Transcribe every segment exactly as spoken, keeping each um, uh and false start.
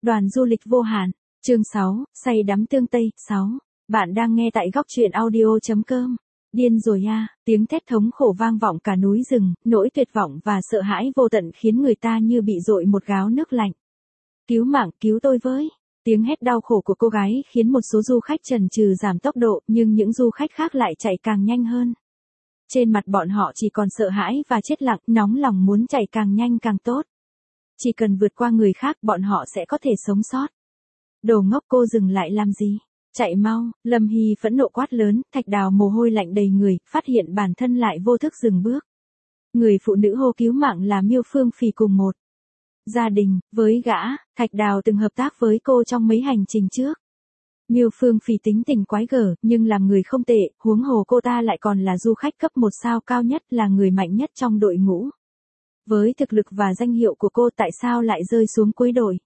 Đoàn du lịch vô hạn. Chương sáu, say đắm tương Tây. sáu. Bạn đang nghe tại góc truyện audio.com. Điên rồi à, tiếng thét thống khổ vang vọng cả núi rừng, nỗi tuyệt vọng và sợ hãi vô tận khiến người ta như bị dội một gáo nước lạnh. Cứu mạng, cứu tôi với. Tiếng hét đau khổ của cô gái khiến một số du khách chần chừ giảm tốc độ, nhưng những du khách khác lại chạy càng nhanh hơn. Trên mặt bọn họ chỉ còn sợ hãi và chết lặng, nóng lòng muốn chạy càng nhanh càng tốt. Chỉ cần vượt qua người khác, bọn họ sẽ có thể sống sót. Đồ ngốc, cô dừng lại làm gì? Chạy mau, Lâm Hy phẫn nộ quát lớn. Thạch Đào mồ hôi lạnh đầy người, phát hiện bản thân lại vô thức dừng bước. Người phụ nữ hô cứu mạng là Miêu Phương Phỉ cùng một gia đình với gã. Thạch Đào từng hợp tác với cô trong mấy hành trình trước. Miêu Phương Phỉ tính tình quái gở, nhưng làm người không tệ, huống hồ cô ta lại còn là du khách cấp một sao cao nhất, là người mạnh nhất trong đội ngũ. Với thực lực và danh hiệu của cô, tại sao lại rơi xuống cuối đội?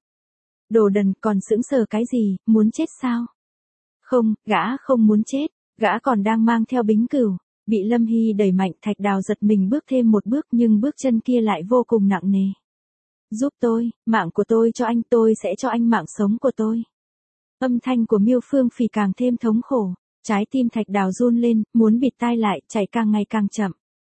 Đồ đần, còn sững sờ cái gì, muốn chết sao? Không, gã không muốn chết, gã còn đang mang theo bính cửu. Bị Lâm Hy đẩy mạnh, Thạch Đào giật mình bước thêm một bước, nhưng bước chân kia lại vô cùng nặng nề. Giúp tôi, mạng của tôi cho anh, tôi sẽ cho anh mạng sống của tôi. Âm thanh của Miêu Phương Phỉ càng thêm thống khổ, trái tim Thạch Đào run lên, muốn bịt tai lại, chạy càng ngày càng chậm.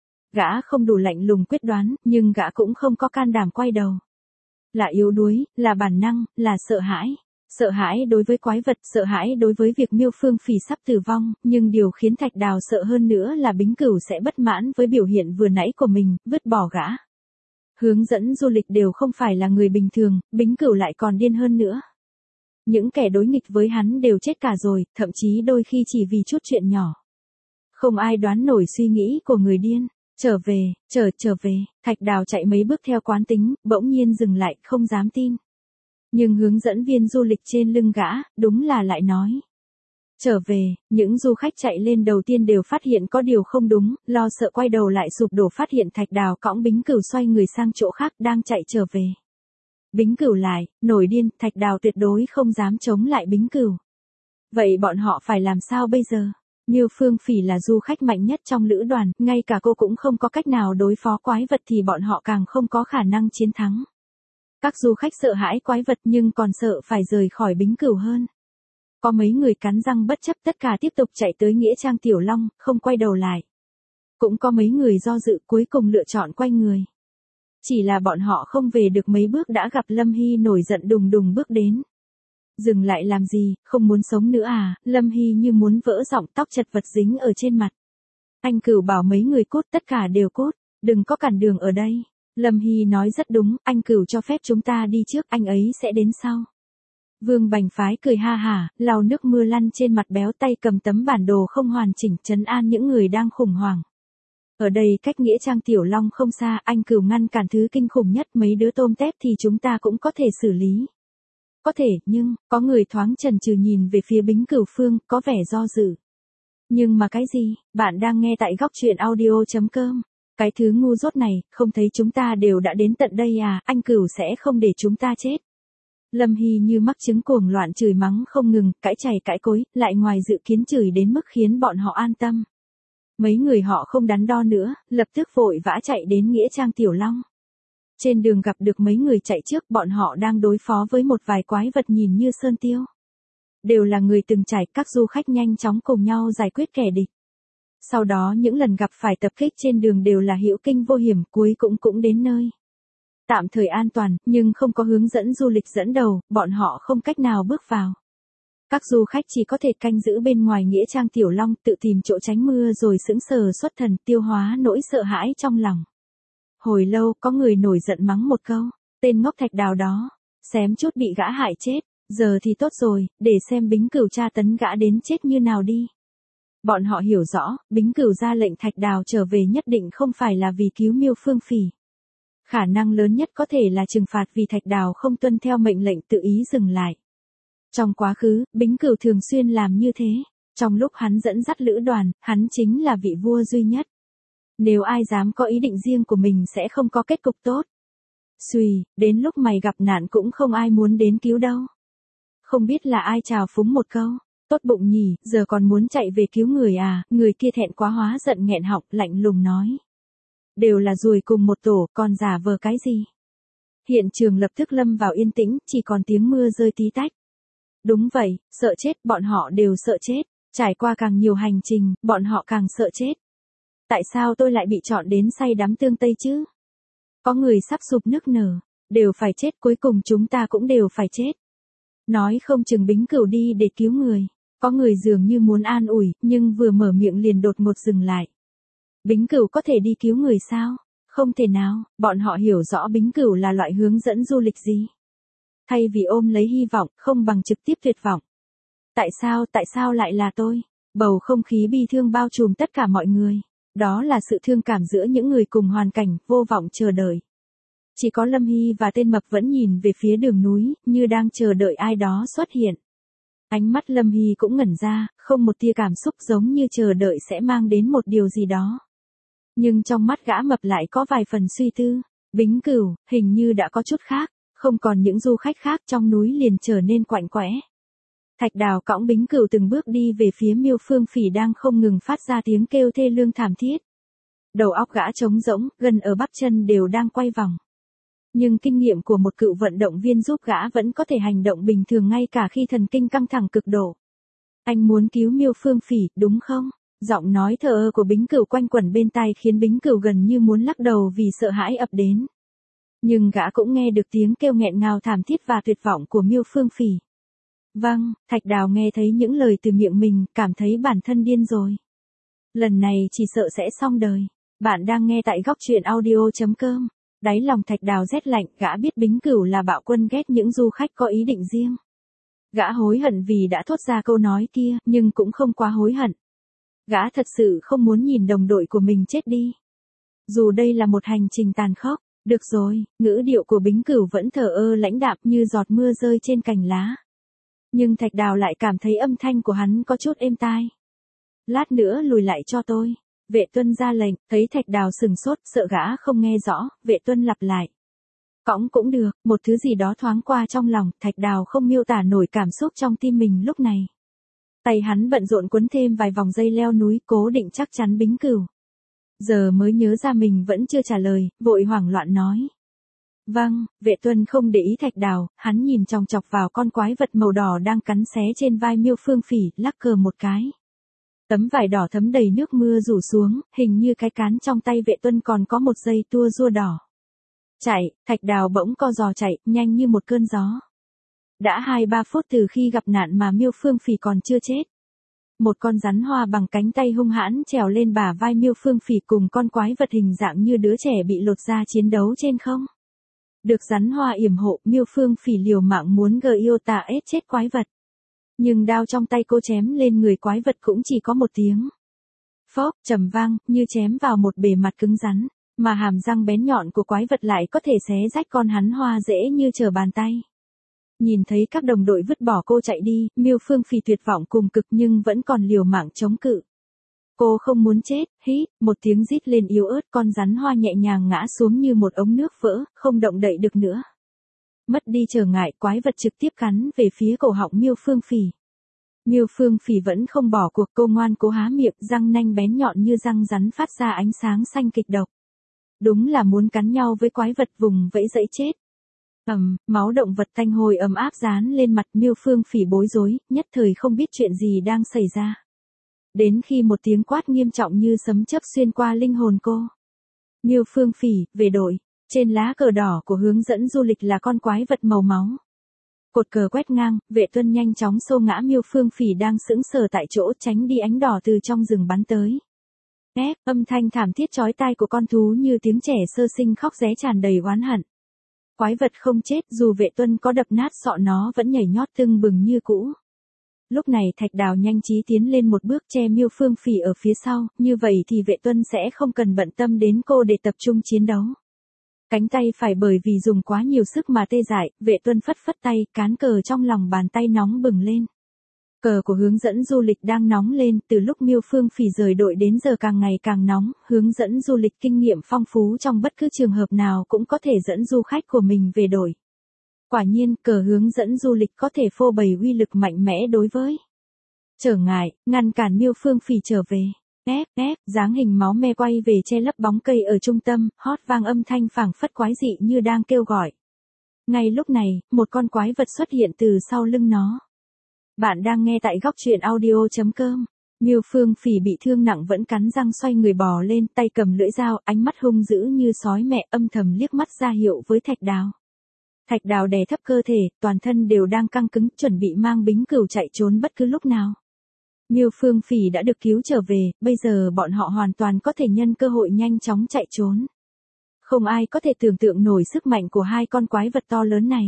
Gã không đủ lạnh lùng quyết đoán, nhưng gã cũng không có can đảm quay đầu. Là yếu đuối, là bản năng, là sợ hãi. Sợ hãi đối với quái vật, sợ hãi đối với việc Miêu Phương Phỉ sắp tử vong, nhưng điều khiến Thạch Đào sợ hơn nữa là bính cửu sẽ bất mãn với biểu hiện vừa nãy của mình, vứt bỏ gã. Hướng dẫn du lịch đều không phải là người bình thường, bính cửu lại còn điên hơn nữa. Những kẻ đối nghịch với hắn đều chết cả rồi, thậm chí đôi khi chỉ vì chút chuyện nhỏ. Không ai đoán nổi suy nghĩ của người điên. Trở về, trở, trở về. Thạch Đào chạy mấy bước theo quán tính, bỗng nhiên dừng lại, không dám tin. Nhưng hướng dẫn viên du lịch trên lưng gã, đúng là lại nói. Trở về, những du khách chạy lên đầu tiên đều phát hiện có điều không đúng, lo sợ quay đầu lại sụp đổ, phát hiện Thạch Đào cõng bính cửu xoay người sang chỗ khác, đang chạy trở về. Bính cửu lại, nổi điên, Thạch Đào tuyệt đối không dám chống lại bính cửu. Vậy bọn họ phải làm sao bây giờ? Miêu Phương Phỉ là du khách mạnh nhất trong lữ đoàn, ngay cả cô cũng không có cách nào đối phó quái vật thì bọn họ càng không có khả năng chiến thắng. Các du khách sợ hãi quái vật nhưng còn sợ phải rời khỏi bính cửu hơn. Có mấy người cắn răng bất chấp tất cả tiếp tục chạy tới Nghĩa Trang Tiểu Long, không quay đầu lại. Cũng có mấy người do dự, cuối cùng lựa chọn quay người. Chỉ là bọn họ không về được mấy bước đã gặp Lâm Hy nổi giận đùng đùng bước đến. Dừng lại làm gì, không muốn sống nữa à? Lâm Hy như muốn vỡ giọng, tóc chật vật dính ở trên mặt. Anh Cửu bảo mấy người cút, tất cả đều cút, đừng có cản đường ở đây. Lâm Hy nói rất đúng, anh Cửu cho phép chúng ta đi trước, anh ấy sẽ đến sau. Vương Bành Phái cười ha hả, lau nước mưa lăn trên mặt béo, tay cầm tấm bản đồ không hoàn chỉnh, trấn an những người đang khủng hoảng. Ở đây cách Nghĩa Trang Tiểu Long không xa, anh Cửu ngăn cản thứ kinh khủng nhất, mấy đứa tôm tép thì chúng ta cũng có thể xử lý. Có thể, nhưng, có người thoáng chần chừ nhìn về phía bính cửu phương, có vẻ do dự. Nhưng mà cái gì? Bạn đang nghe tại góc truyện audio.com. Cái thứ ngu dốt này, không thấy chúng ta đều đã đến tận đây à, anh Cửu sẽ không để chúng ta chết. Lâm Hy như mắc chứng cuồng loạn chửi mắng không ngừng, cãi chày cãi cối, lại ngoài dự kiến chửi đến mức khiến bọn họ an tâm. Mấy người họ không đắn đo nữa, lập tức vội vã chạy đến Nghĩa Trang Tiểu Long. Trên đường gặp được mấy người chạy trước, bọn họ đang đối phó với một vài quái vật nhìn như sơn tiêu. Đều là người từng trải, các du khách nhanh chóng cùng nhau giải quyết kẻ địch. Sau đó những lần gặp phải tập kích trên đường đều là hữu kinh vô hiểm, cuối cũng cũng đến nơi. Tạm thời an toàn, nhưng không có hướng dẫn du lịch dẫn đầu, bọn họ không cách nào bước vào. Các du khách chỉ có thể canh giữ bên ngoài Nghĩa Trang Tiểu Long, tự tìm chỗ tránh mưa rồi sững sờ xuất thần, tiêu hóa nỗi sợ hãi trong lòng. Hồi lâu, có người nổi giận mắng một câu, tên ngốc Thạch Đào đó, xém chút bị gã hại chết, giờ thì tốt rồi, để xem bính cửu tra tấn gã đến chết như nào đi. Bọn họ hiểu rõ, bính cửu ra lệnh Thạch Đào trở về nhất định không phải là vì cứu Miêu Phương Phỉ. Khả năng lớn nhất có thể là trừng phạt vì Thạch Đào không tuân theo mệnh lệnh tự ý dừng lại. Trong quá khứ, bính cửu thường xuyên làm như thế, trong lúc hắn dẫn dắt lữ đoàn, hắn chính là vị vua duy nhất. Nếu ai dám có ý định riêng của mình sẽ không có kết cục tốt. Xùy, đến lúc mày gặp nạn cũng không ai muốn đến cứu đâu. Không biết là ai chào phúng một câu, tốt bụng nhỉ, giờ còn muốn chạy về cứu người à, người kia thẹn quá hóa giận nghẹn họng, lạnh lùng nói. Đều là ruồi cùng một tổ, còn giả vờ cái gì? Hiện trường lập tức lâm vào yên tĩnh, chỉ còn tiếng mưa rơi tí tách. Đúng vậy, sợ chết, bọn họ đều sợ chết. Trải qua càng nhiều hành trình, bọn họ càng sợ chết. Tại sao tôi lại bị chọn đến say đắm tương Tây chứ? Có người sắp sụp nức nở. Đều phải chết, cuối cùng chúng ta cũng đều phải chết. Nói không chừng Bính Cửu đi để cứu người. Có người dường như muốn an ủi, nhưng vừa mở miệng liền đột ngột dừng lại. Bính Cửu có thể đi cứu người sao? Không thể nào, bọn họ hiểu rõ Bính Cửu là loại hướng dẫn du lịch gì. Thay vì ôm lấy hy vọng, không bằng trực tiếp tuyệt vọng. Tại sao, tại sao lại là tôi? Bầu không khí bi thương bao trùm tất cả mọi người. Đó là sự thương cảm giữa những người cùng hoàn cảnh, vô vọng chờ đợi. Chỉ có Lâm Hy và tên mập vẫn nhìn về phía đường núi, như đang chờ đợi ai đó xuất hiện. Ánh mắt Lâm Hy cũng ngẩn ra, không một tia cảm xúc, giống như chờ đợi sẽ mang đến một điều gì đó. Nhưng trong mắt gã mập lại có vài phần suy tư. Bính Cửu, hình như đã có chút khác, không còn những du khách khác, trong núi liền trở nên quạnh quẽ. Thạch Đào cõng Bính Cửu từng bước đi về phía Miêu Phương Phỉ đang không ngừng phát ra tiếng kêu thê lương thảm thiết. Đầu óc gã trống rỗng, gần ở bắp chân đều đang quay vòng. Nhưng kinh nghiệm của một cựu vận động viên giúp gã vẫn có thể hành động bình thường ngay cả khi thần kinh căng thẳng cực độ. Anh muốn cứu Miêu Phương Phỉ, đúng không? Giọng nói thờ ơ của Bính Cửu quanh quẩn bên tai khiến Bính Cửu gần như muốn lắc đầu vì sợ hãi ập đến. Nhưng gã cũng nghe được tiếng kêu nghẹn ngào thảm thiết và tuyệt vọng của Miêu Phương Phỉ. Vâng, Thạch Đào nghe thấy những lời từ miệng mình, cảm thấy bản thân điên rồi. Lần này chỉ sợ sẽ xong đời. Bạn đang nghe tại góc truyện audio chấm com. Đáy lòng Thạch Đào rét lạnh, gã biết Bính Cửu là bạo quân ghét những du khách có ý định riêng. Gã hối hận vì đã thốt ra câu nói kia, nhưng cũng không quá hối hận. Gã thật sự không muốn nhìn đồng đội của mình chết đi. Dù đây là một hành trình tàn khốc, được rồi, ngữ điệu của Bính Cửu vẫn thờ ơ lãnh đạm như giọt mưa rơi trên cành lá. Nhưng Thạch Đào lại cảm thấy âm thanh của hắn có chút êm tai. Lát nữa lùi lại cho tôi. Vệ Tuân ra lệnh, thấy Thạch Đào sừng sốt, sợ gã không nghe rõ, Vệ Tuân lặp lại. Cõng cũng được, một thứ gì đó thoáng qua trong lòng, Thạch Đào không miêu tả nổi cảm xúc trong tim mình lúc này. Tay hắn bận rộn quấn thêm vài vòng dây leo núi, cố định chắc chắn Bính Cửu. Giờ mới nhớ ra mình vẫn chưa trả lời, vội hoảng loạn nói. Vâng, Vệ Tuân không để ý Thạch Đào, hắn nhìn chòng chọc vào con quái vật màu đỏ đang cắn xé trên vai Miêu Phương Phỉ, lắc cờ một cái. Tấm vải đỏ thấm đầy nước mưa rủ xuống, hình như cái cán trong tay Vệ Tuân còn có một dây tua rua đỏ. Chạy, Thạch Đào bỗng co giò chạy, nhanh như một cơn gió. Đã hai ba phút từ khi gặp nạn mà Miêu Phương Phỉ còn chưa chết. Một con rắn hoa bằng cánh tay hung hãn trèo lên bả vai Miêu Phương Phỉ cùng con quái vật hình dạng như đứa trẻ bị lột da chiến đấu trên không. Được rắn hoa yểm hộ, Miêu Phương Phỉ liều mạng muốn gờ yêu tà ép chết quái vật. Nhưng đao trong tay cô chém lên người quái vật cũng chỉ có một tiếng. Phốc, trầm vang, như chém vào một bề mặt cứng rắn, mà hàm răng bén nhọn của quái vật lại có thể xé rách con hắn hoa dễ như trở bàn tay. Nhìn thấy các đồng đội vứt bỏ cô chạy đi, Miêu Phương Phỉ tuyệt vọng cùng cực nhưng vẫn còn liều mạng chống cự. Cô không muốn chết, hít, một tiếng rít lên yếu ớt, con rắn hoa nhẹ nhàng ngã xuống như một ống nước vỡ, không động đậy được nữa. Mất đi trở ngại, quái vật trực tiếp cắn về phía cổ họng Miêu Phương Phỉ. Miêu Phương Phỉ vẫn không bỏ cuộc, cô ngoan cố há miệng, răng nanh bén nhọn như răng rắn phát ra ánh sáng xanh kịch độc. Đúng là muốn cắn nhau với quái vật vùng vẫy dẫy chết. Ầm, um, máu động vật tanh hôi ấm áp dán lên mặt Miêu Phương Phỉ bối rối, nhất thời không biết chuyện gì đang xảy ra. Đến khi một tiếng quát nghiêm trọng như sấm chớp xuyên qua linh hồn cô. Miêu Phương Phỉ, về đội. Trên lá cờ đỏ của hướng dẫn du lịch là con quái vật màu máu. Cột cờ quét ngang, Vệ Tuân nhanh chóng xô ngã Miêu Phương Phỉ đang sững sờ tại chỗ, tránh đi ánh đỏ từ trong rừng bắn tới. Ép, âm thanh thảm thiết chói tai của con thú như tiếng trẻ sơ sinh khóc ré tràn đầy oán hận. Quái vật không chết, dù Vệ Tuân có đập nát sọ nó vẫn nhảy nhót tưng bừng như cũ. Lúc này Thạch Đào nhanh trí tiến lên một bước che Miêu Phương Phỉ ở phía sau, như vậy thì Vệ Tuân sẽ không cần bận tâm đến cô để tập trung chiến đấu. Cánh tay phải bởi vì dùng quá nhiều sức mà tê dại, Vệ Tuân phất phất tay, cán cờ trong lòng bàn tay nóng bừng lên. Cờ của hướng dẫn du lịch đang nóng lên, từ lúc Miêu Phương Phỉ rời đội đến giờ càng ngày càng nóng, hướng dẫn du lịch kinh nghiệm phong phú trong bất cứ trường hợp nào cũng có thể dẫn du khách của mình về đội. Quả nhiên, cờ hướng dẫn du lịch có thể phô bày uy lực mạnh mẽ đối với trở ngại, ngăn cản Miêu Phương Phỉ trở về. Ép, ép, dáng hình máu me quay về che lấp bóng cây ở trung tâm, hót vang âm thanh phảng phất quái dị như đang kêu gọi. Ngay lúc này, một con quái vật xuất hiện từ sau lưng nó. Bạn đang nghe tại góc truyện audio.com. Miêu Phương Phỉ bị thương nặng vẫn cắn răng xoay người bò lên, tay cầm lưỡi dao, ánh mắt hung dữ như sói mẹ, âm thầm liếc mắt ra hiệu với Thạch Đào. Thạch Đào đè thấp cơ thể, toàn thân đều đang căng cứng, chuẩn bị mang bính cửu chạy trốn bất cứ lúc nào. Miêu Phương Phỉ đã được cứu trở về, bây giờ bọn họ hoàn toàn có thể nhân cơ hội nhanh chóng chạy trốn. Không ai có thể tưởng tượng nổi sức mạnh của hai con quái vật to lớn này.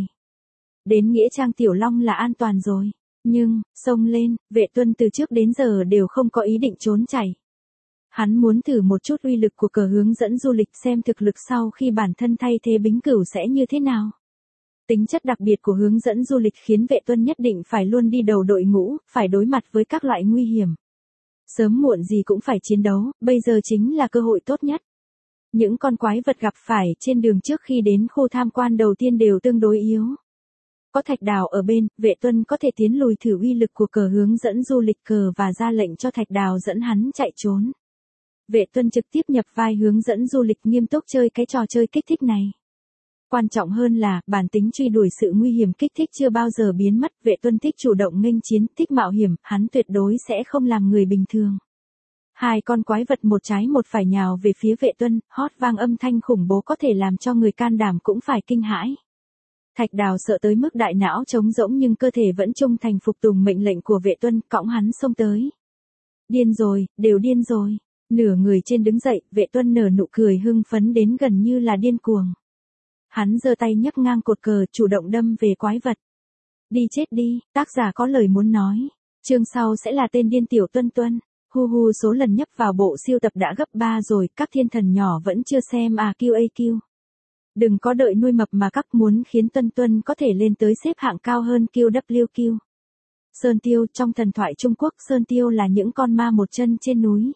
Đến Nghĩa Trang Tiểu Long là an toàn rồi. Nhưng, xông lên, Vệ Tuân từ trước đến giờ đều không có ý định trốn chạy. Hắn muốn thử một chút uy lực của cờ hướng dẫn du lịch, xem thực lực sau khi bản thân thay thế bính cửu sẽ như thế nào. Tính chất đặc biệt của hướng dẫn du lịch khiến Vệ Tuân nhất định phải luôn đi đầu đội ngũ, phải đối mặt với các loại nguy hiểm. Sớm muộn gì cũng phải chiến đấu, bây giờ chính là cơ hội tốt nhất. Những con quái vật gặp phải trên đường trước khi đến khu tham quan đầu tiên đều tương đối yếu. Có Thạch Đào ở bên, Vệ Tuân có thể tiến lùi thử uy lực của cờ hướng dẫn du lịch cờ và ra lệnh cho Thạch Đào dẫn hắn chạy trốn. Vệ Tuân trực tiếp nhập vai hướng dẫn du lịch, nghiêm túc chơi cái trò chơi kích thích này. Quan trọng hơn là, bản tính truy đuổi sự nguy hiểm kích thích chưa bao giờ biến mất. Vệ Tuân thích chủ động nghênh chiến, thích mạo hiểm, hắn tuyệt đối sẽ không làm người bình thường. Hai con quái vật một trái một phải nhào về phía Vệ Tuân, hót vang âm thanh khủng bố có thể làm cho người can đảm cũng phải kinh hãi. Thạch Đào sợ tới mức đại não trống rỗng nhưng cơ thể vẫn trung thành phục tùng mệnh lệnh của Vệ Tuân, cõng hắn xông tới. Điên rồi, đều điên rồi. Nửa người trên đứng dậy, Vệ Tuân nở nụ cười hưng phấn đến gần như là điên cuồng. Hắn giơ tay nhấc ngang cột cờ, chủ động đâm về quái vật. Đi chết đi, tác giả có lời muốn nói. Chương sau sẽ là tên điên Tiểu Tuân Tuân. Hu hu, số lần nhấp vào bộ siêu tập đã gấp ba rồi, các thiên thần nhỏ vẫn chưa xem à quy a quy. Đừng có đợi nuôi mập mà các muốn khiến Tuân Tuân có thể lên tới xếp hạng cao hơn quy vê kép quy. Sơn Tiêu, trong thần thoại Trung Quốc, Sơn Tiêu là những con ma một chân trên núi.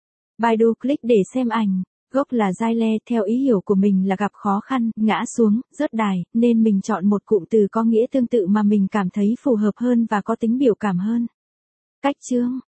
Baidu click để xem ảnh. Gốc là Giai Le, theo ý hiểu của mình là gặp khó khăn, ngã xuống, rớt đài, nên mình chọn một cụm từ có nghĩa tương tự mà mình cảm thấy phù hợp hơn và có tính biểu cảm hơn. Cách chương,